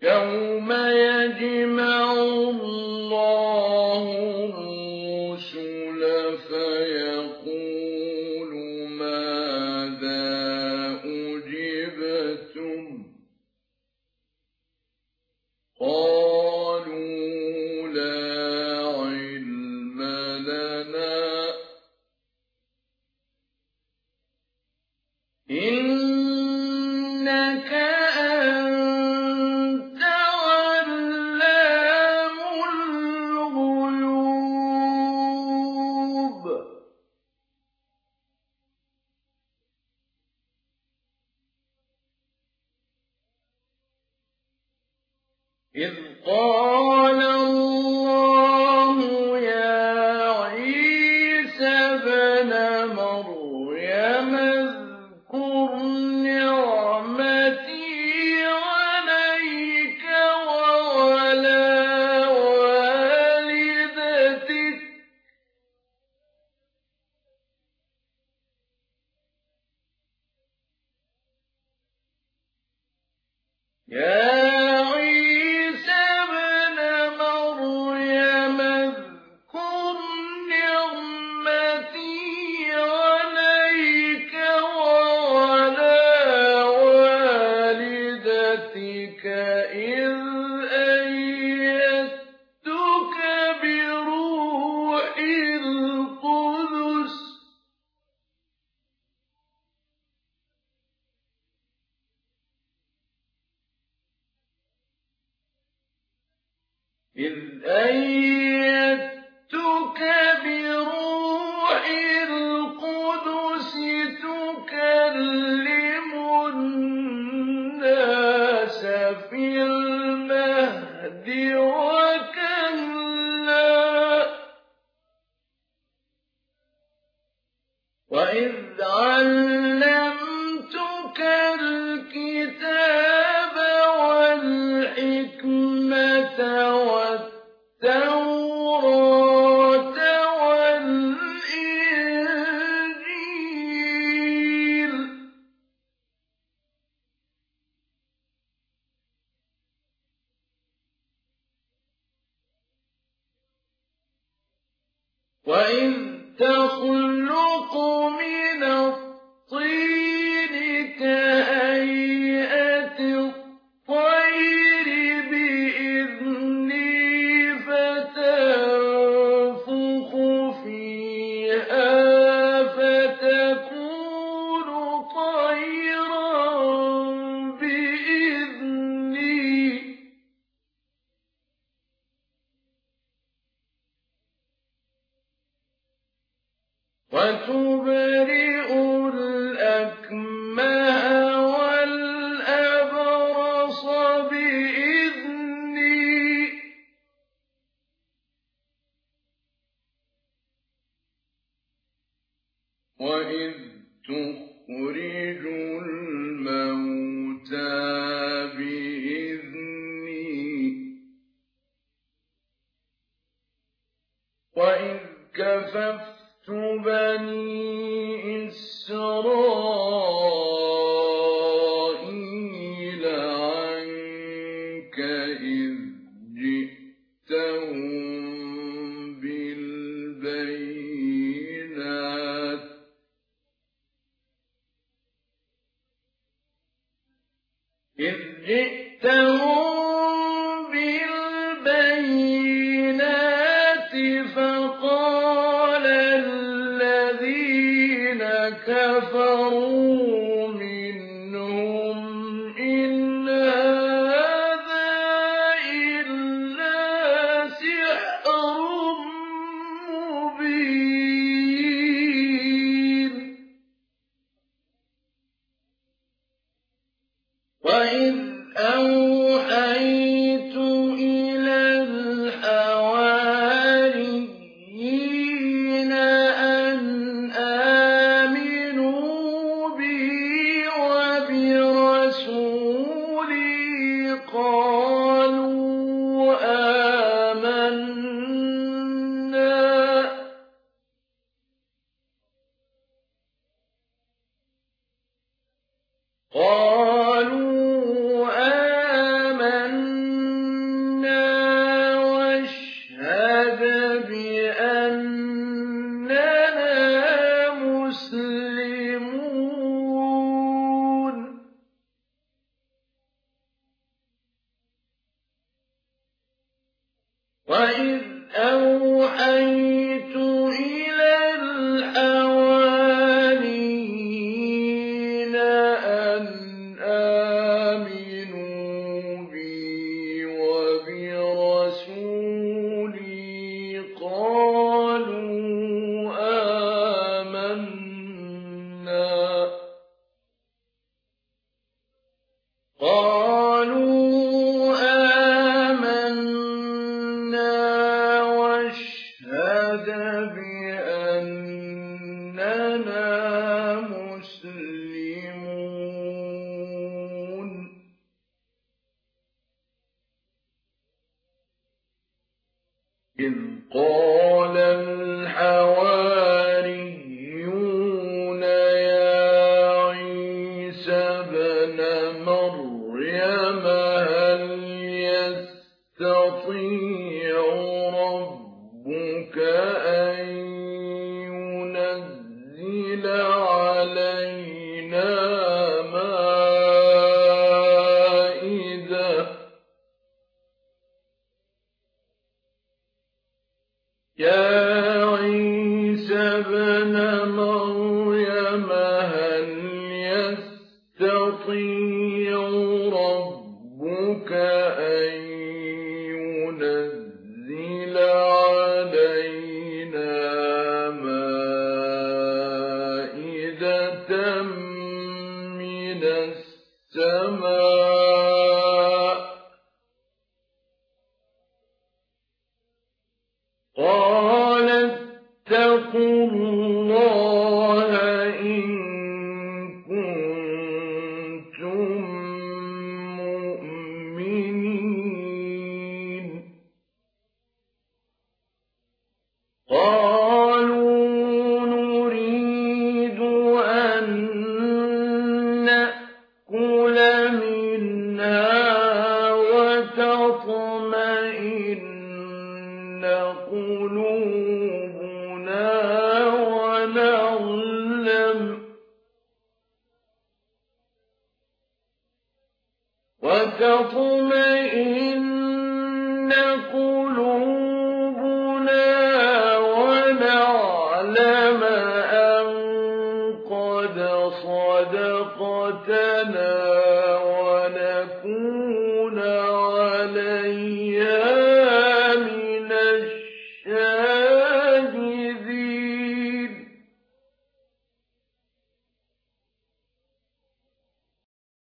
يوم يجمع الله الرسل فيقول ماذا أجبتم قالوا لا علم لنا إنك أنت علام الغيوب إذ قال الله يا عيسى ابن مريم اذكر نعمتي عليك وعلى والدتك يا عيسى ابن مريم اذكر نعمتي عليك وعلى والدتك إذ أيدتك بروح القدس تكلم الناس في المهد وكهلا وإذ علمتك الكتاب والحكمة والتوراة والإنجيل وإذ تخلق من الطين كهيئة الطير بإذني فتنفخ فيها فتكون طيرا بإذني وتبرئ الأكمه والأبرص بإذني وإذ تخرج الموتى بإذني وإذ كففت بني إسرائيل عنك إذ جئتهم بالبينات فقال الذين كفروا منهم إن هذا إلا سحر مبين وإذ أوحيت إلى الحواريين أن آمنوا بي وبرسولي قالوا آمنا وَإِذْ أَوْحَيْتُ إِلَى الْحَوَارِيِّينَ أَنْ آمِنُوا بِي وَبِرَسُولِي قَالُوا آمَنَّا وَاشْهَدْ بِأَنَّنَا مُسْلِمُونَ إِذْ قَالَ الْحَوَارِيُّونَ يَا عِيسَى ابْنَ مَرْيَمَ هَلْ يَسْتَطِيعُ رَبُّكَ أَن يُنَزِّلَ عَلَيْنَا مَائِدَةً يَا عِيسَى ابْنَ مَرْيَمَ هَلْ يَسْتَطِيعُ رَبُّكَ أَن يُنَزِّلَ عَلَيْنَا مَائِدَةً مِّنَ السَّمَاءِ قَالَ اتَّقُوا اللَّهَ إِن كُنتُم مُّؤْمِنِينَ قَالُوا نُرِيدُ أَن نَّأْكُلَ مِنْهَا وَتَطْمَئِنَّ قُلُوبُنَا ونعلم أن قد صدقتنا